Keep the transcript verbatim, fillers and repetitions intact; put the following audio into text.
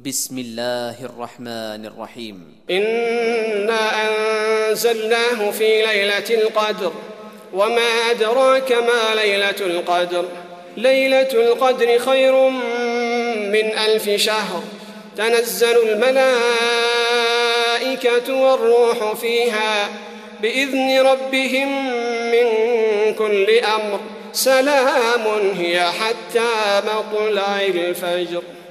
بسم الله الرحمن الرحيم إنا أنزلناه في ليلة القدر وما أدراك ما ليلة القدر ليلة القدر خير من ألف شهر تنزل الملائكة والروح فيها بإذن ربهم من كل أمر سلام هي حتى مطلع الفجر.